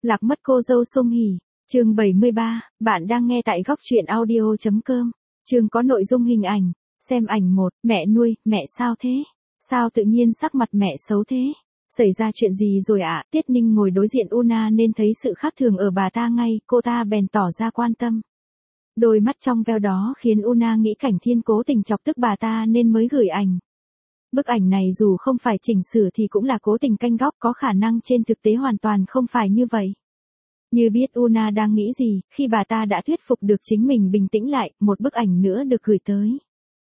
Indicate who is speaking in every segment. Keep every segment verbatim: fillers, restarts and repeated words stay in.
Speaker 1: Lạc mất cô dâu Song Hỷ, chương bảy mươi ba, bạn đang nghe tại góc truyện audio.com. Chương có nội dung hình ảnh, xem ảnh một, mẹ nuôi, mẹ sao thế? Sao tự nhiên sắc mặt mẹ xấu thế? Xảy ra chuyện gì rồi ạ? À? Tiết Ninh ngồi đối diện Una nên thấy sự khác thường ở bà ta ngay, cô ta bèn tỏ ra quan tâm. Đôi mắt trong veo đó khiến Una nghĩ Cảnh Thiên cố tình chọc tức bà ta nên mới gửi ảnh. Bức ảnh này dù không phải chỉnh sửa thì cũng là cố tình canh góc, có khả năng trên thực tế hoàn toàn không phải như vậy. Như biết Una đang nghĩ gì, khi bà ta đã thuyết phục được chính mình bình tĩnh lại, một bức ảnh nữa được gửi tới.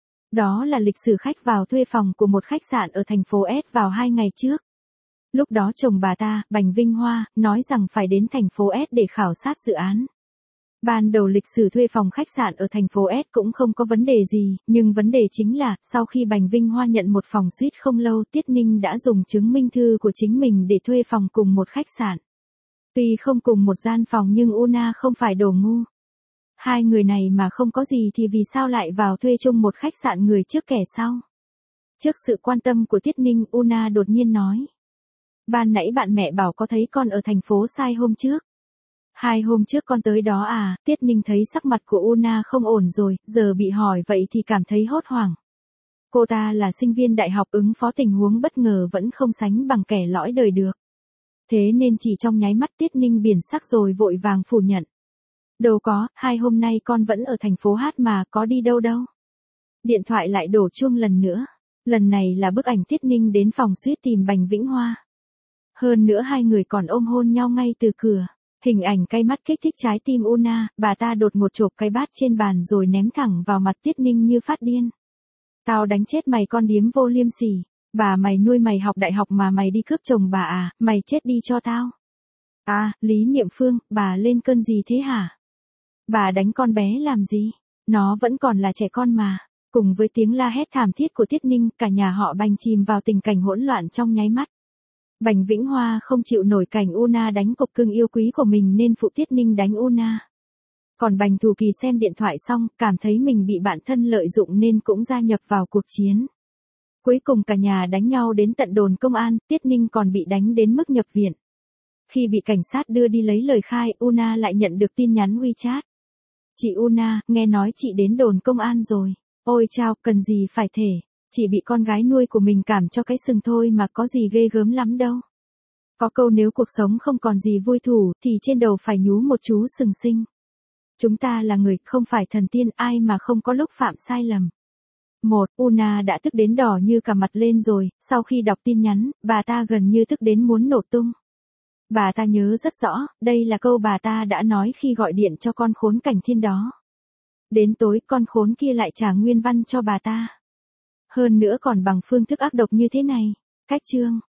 Speaker 1: Đó là lịch sử khách vào thuê phòng của một khách sạn ở thành phố S vào hai ngày trước. Lúc đó chồng bà ta, Bành Vinh Hoa, nói rằng phải đến thành phố S để khảo sát dự án. Ban đầu lịch sử thuê phòng khách sạn ở thành phố S cũng không có vấn đề gì, nhưng vấn đề chính là, sau khi Bành Vinh Hoa nhận một phòng suite không lâu, Tiết Ninh đã dùng chứng minh thư của chính mình để thuê phòng cùng một khách sạn. Tuy không cùng một gian phòng nhưng Una không phải đồ ngu. Hai người này mà không có gì thì vì sao lại vào thuê chung một khách sạn người trước kẻ sau? Trước sự quan tâm của Tiết Ninh, Una đột nhiên nói. Ban nãy bạn mẹ bảo có thấy con ở thành phố Sai hôm trước. Hai hôm trước con tới đó à? Tiết Ninh thấy sắc mặt của Una không ổn rồi, giờ bị hỏi vậy thì cảm thấy hốt hoảng. Cô ta là sinh viên đại học, ứng phó tình huống bất ngờ vẫn không sánh bằng kẻ lõi đời được. Thế nên chỉ trong nháy mắt Tiết Ninh biển sắc rồi vội vàng phủ nhận. Đâu có, hai hôm nay con vẫn ở thành phố Hát mà, có đi đâu đâu. Điện thoại lại đổ chuông lần nữa. Lần này là bức ảnh Tiết Ninh đến phòng suite tìm Bành Vĩnh Hoa. Hơn nữa hai người còn ôm hôn nhau ngay từ cửa. Hình ảnh cay mắt kích thích trái tim Una, bà ta đột ngột chộp cái bát trên bàn rồi ném thẳng vào mặt Tiết Ninh như phát điên. Tao đánh chết mày con điếm vô liêm sỉ. Bà mày nuôi mày học đại học mà mày đi cướp chồng bà à, mày chết đi cho tao. À, Lý Niệm Phương, bà lên cơn gì thế hả? Bà đánh con bé làm gì? Nó vẫn còn là trẻ con mà. Cùng với tiếng la hét thảm thiết của Tiết Ninh, cả nhà họ Bành chìm vào tình cảnh hỗn loạn trong nháy mắt. Bành Vĩnh Hoa không chịu nổi cảnh Una đánh cục cưng yêu quý của mình nên phụ Tiết Ninh đánh Una. Còn Bành Thù Kỳ xem điện thoại xong, cảm thấy mình bị bạn thân lợi dụng nên cũng gia nhập vào cuộc chiến. Cuối cùng cả nhà đánh nhau đến tận đồn công an, Tiết Ninh còn bị đánh đến mức nhập viện. Khi bị cảnh sát đưa đi lấy lời khai, Una lại nhận được tin nhắn WeChat. Chị Una, nghe nói chị đến đồn công an rồi. Ôi chao, cần gì phải thể. Chỉ bị con gái nuôi của mình cảm cho cái sừng thôi mà có gì ghê gớm lắm đâu. Có câu nếu cuộc sống không còn gì vui thủ thì trên đầu phải nhú một chú sừng sinh. Chúng ta là người, không phải thần tiên, ai mà không có lúc phạm sai lầm. Một, Una đã tức đến đỏ như cả mặt lên rồi, sau khi đọc tin nhắn, bà ta gần như tức đến muốn nổ tung. Bà ta nhớ rất rõ, đây là câu bà ta đã nói khi gọi điện cho con khốn Cảnh Thiên đó. Đến tối con khốn kia lại trả nguyên văn cho bà ta. Hơn nữa còn bằng phương thức ác độc như thế này. Cách chương,